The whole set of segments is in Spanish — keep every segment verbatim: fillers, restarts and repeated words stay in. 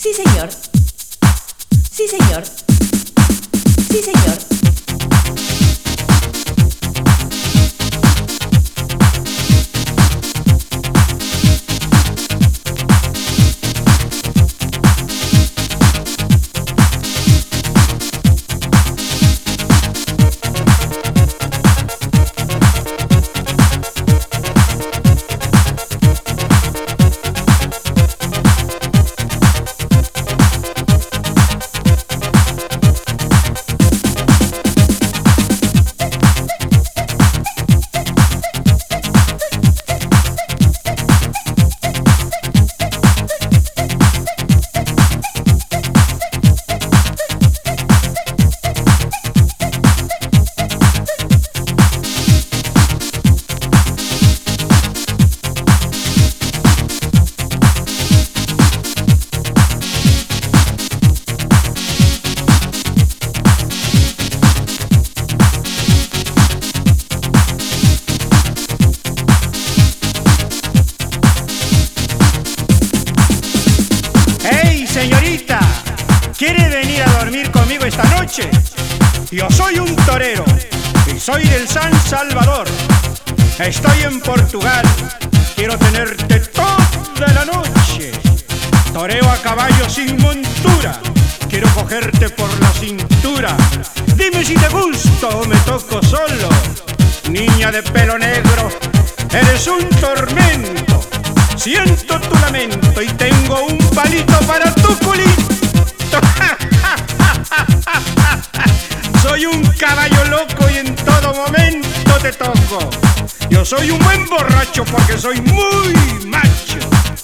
Sí, señor. Sí, señor. Sí, señor. Señorita, ¿quiere venir a dormir conmigo esta noche? Yo soy un torero y soy del San Salvador. Estoy en Portugal, quiero tenerte toda la noche. Toreo a caballo sin montura, quiero cogerte por la cintura. Dime si te gusto o me toco solo. Niña de pelo negro, eres un tormento. Siento tu lamento y tengo un palito para tu culito. Soy un caballo loco y en todo momento te toco. Yo soy un buen borracho porque soy muy macho.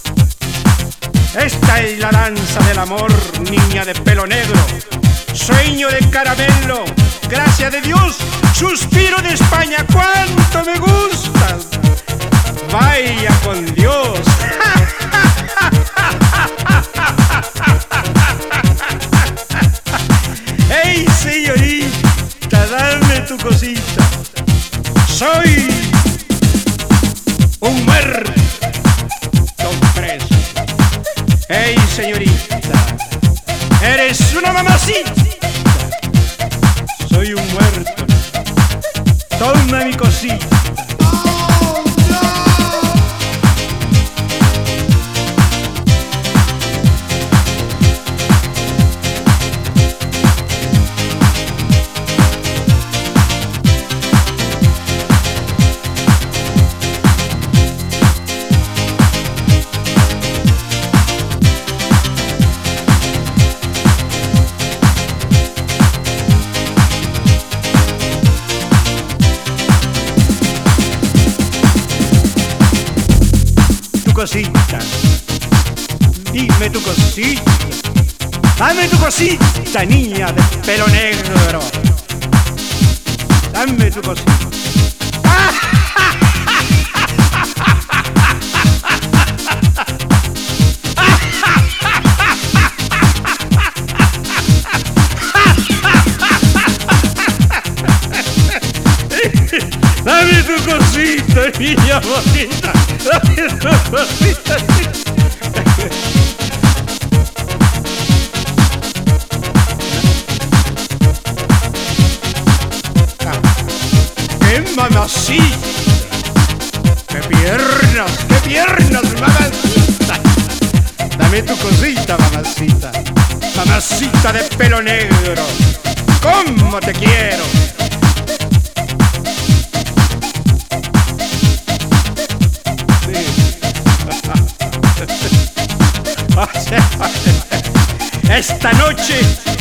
Esta es la danza del amor, niña de pelo negro. Sueño de caramelo, gracias de Dios, suspiro de España, cuánto me gustas. Vaya con Dios. Hey, señorita, dame tu cosita. Soy un muerto preso. Hey, señorita, eres una mamacita. Soy un muerto. Toma mi cosita. Cosita, dime tu cosita, dame tu cosita, niña de pelo negro, dame tu cosita. Dame tu cosita, niña bonita. Dame tu cosita. ¡Qué mamacita! ¡Qué piernas! ¡Qué piernas, mamacita! Dame tu cosita, mamacita. Mamacita de pelo negro. ¡Cómo te quiero! Esta noche